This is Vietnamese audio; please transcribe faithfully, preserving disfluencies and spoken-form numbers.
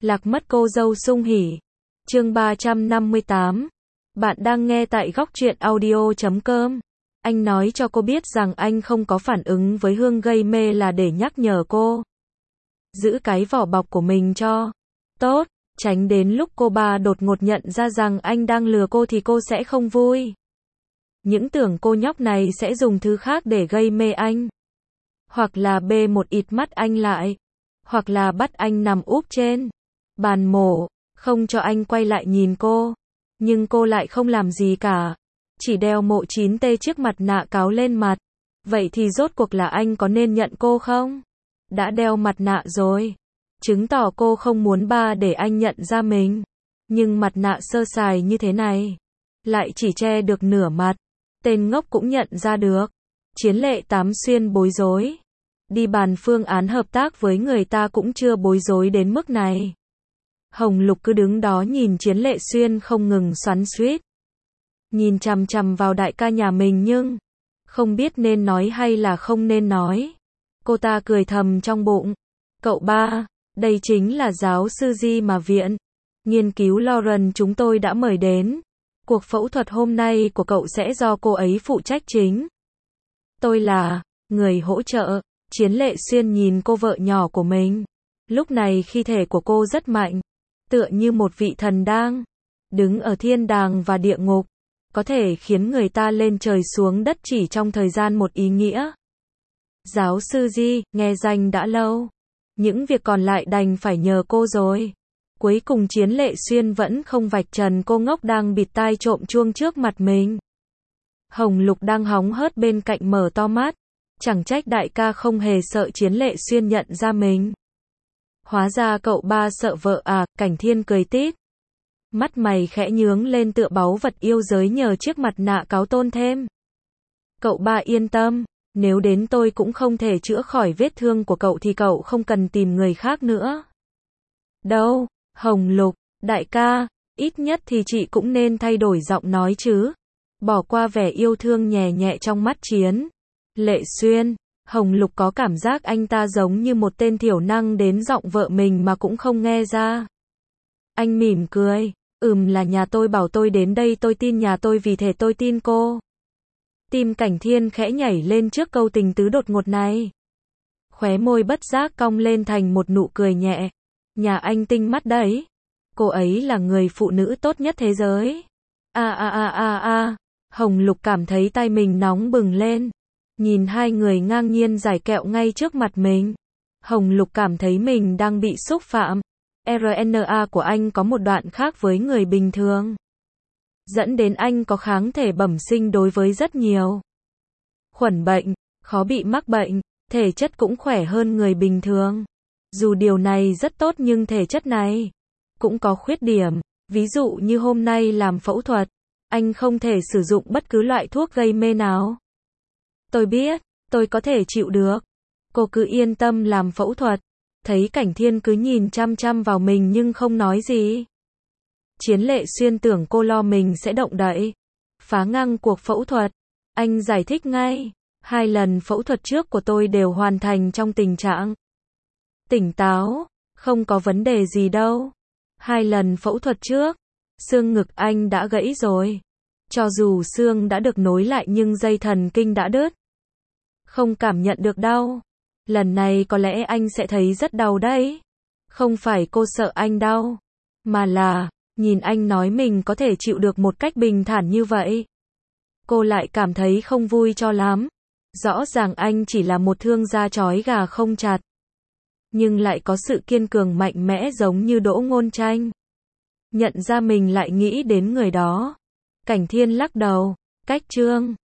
Lạc mất cô dâu sung hỉ. Chương ba trăm năm mươi tám. Bạn đang nghe tại góc truyện audio chấm com. Anh nói cho cô biết rằng anh không có phản ứng với Hương gây mê là để nhắc nhở cô giữ cái vỏ bọc của mình cho tốt, tránh đến lúc cô ba đột ngột nhận ra rằng anh đang lừa cô thì cô sẽ không vui. Những tưởng cô nhóc này sẽ dùng thứ khác để gây mê anh. Hoặc là bê một ít mắt anh lại. Hoặc là bắt anh nằm úp trên bàn mổ, không cho anh quay lại nhìn cô. Nhưng cô lại không làm gì cả. Chỉ đeo mộ chín tê chiếc mặt nạ cáo lên mặt. Vậy thì rốt cuộc là anh có nên nhận cô không? Đã đeo mặt nạ rồi. Chứng tỏ cô không muốn ba để anh nhận ra mình. Nhưng mặt nạ sơ sài như thế này lại chỉ che được nửa mặt. Tên ngốc cũng nhận ra được. Chiến lệ tám xuyên bối rối. Đi bàn phương án hợp tác với người ta cũng chưa bối rối đến mức này. Hồng Lục cứ đứng đó nhìn Chiến Lệ Xuyên không ngừng xoắn xuýt. Nhìn chằm chằm vào đại ca nhà mình nhưng không biết nên nói hay là không nên nói. Cô ta cười thầm trong bụng. Cậu ba, đây chính là giáo sư Di mà viện nghiên cứu Lauren chúng tôi đã mời đến. Cuộc phẫu thuật hôm nay của cậu sẽ do cô ấy phụ trách chính. Tôi là người hỗ trợ. Chiến Lệ Xuyên nhìn cô vợ nhỏ của mình. Lúc này khí thể của cô rất mạnh. Tựa như một vị thần đang đứng ở thiên đàng và địa ngục. Có thể khiến người ta lên trời xuống đất chỉ trong thời gian một ý nghĩa. Giáo sư Di, nghe danh đã lâu. Những việc còn lại đành phải nhờ cô rồi. Cuối cùng Chiến Lệ Xuyên vẫn không vạch trần cô ngốc đang bịt tai trộm chuông trước mặt mình. Hồng Lục đang hóng hớt bên cạnh mở to mắt. Chẳng trách đại ca không hề sợ Chiến Lệ Xuyên nhận ra mình. Hóa ra cậu ba sợ vợ à, Cảnh Thiên cười tít. Mắt mày khẽ nhướng lên tựa báu vật yêu giới nhờ chiếc mặt nạ cáo tôn thêm. Cậu ba yên tâm, nếu đến tôi cũng không thể chữa khỏi vết thương của cậu thì cậu không cần tìm người khác nữa. Đâu, Hồng Lục, đại ca, ít nhất thì chị cũng nên thay đổi giọng nói chứ. Bỏ qua vẻ yêu thương nhẹ nhẹ trong mắt Chiến Lệ Xuyên, Hồng Lục có cảm giác anh ta giống như một tên thiểu năng đến giọng vợ mình mà cũng không nghe ra. Anh mỉm cười, ừm là nhà tôi bảo tôi đến đây tôi tin nhà tôi vì thế tôi tin cô. Tim Cảnh Thiên khẽ nhảy lên trước câu tình tứ đột ngột này. Khóe môi bất giác cong lên thành một nụ cười nhẹ. Nhà anh tinh mắt đấy. Cô ấy là người phụ nữ tốt nhất thế giới. A a a a a. Hồng Lục cảm thấy tay mình nóng bừng lên. Nhìn hai người ngang nhiên giải kẹo ngay trước mặt mình. Hồng Lục cảm thấy mình đang bị xúc phạm. rờ en a của anh có một đoạn khác với người bình thường. Dẫn đến anh có kháng thể bẩm sinh đối với rất nhiều khuẩn bệnh, khó bị mắc bệnh, thể chất cũng khỏe hơn người bình thường. Dù điều này rất tốt nhưng thể chất này cũng có khuyết điểm. Ví dụ như hôm nay làm phẫu thuật, anh không thể sử dụng bất cứ loại thuốc gây mê nào. Tôi biết, tôi có thể chịu được. Cô cứ yên tâm làm phẫu thuật. Thấy Cảnh Thiên cứ nhìn chăm chăm vào mình nhưng không nói gì. Chiến Lệ Xuyên tưởng cô lo mình sẽ động đậy, phá ngang cuộc phẫu thuật. Anh giải thích ngay. Hai lần phẫu thuật trước của tôi đều hoàn thành trong tình trạng tỉnh táo, không có vấn đề gì đâu. Hai lần phẫu thuật trước, xương ngực anh đã gãy rồi. Cho dù xương đã được nối lại nhưng dây thần kinh đã đứt. Không cảm nhận được đau. Lần này có lẽ anh sẽ thấy rất đau đấy. Không phải cô sợ anh đau, mà là, nhìn anh nói mình có thể chịu được một cách bình thản như vậy. Cô lại cảm thấy không vui cho lắm. Rõ ràng anh chỉ là một thương gia trói gà không chặt. Nhưng lại có sự kiên cường mạnh mẽ giống như Đỗ Ngôn Tranh. Nhận ra mình lại nghĩ đến người đó. Cảnh Thiên lắc đầu, cách trương.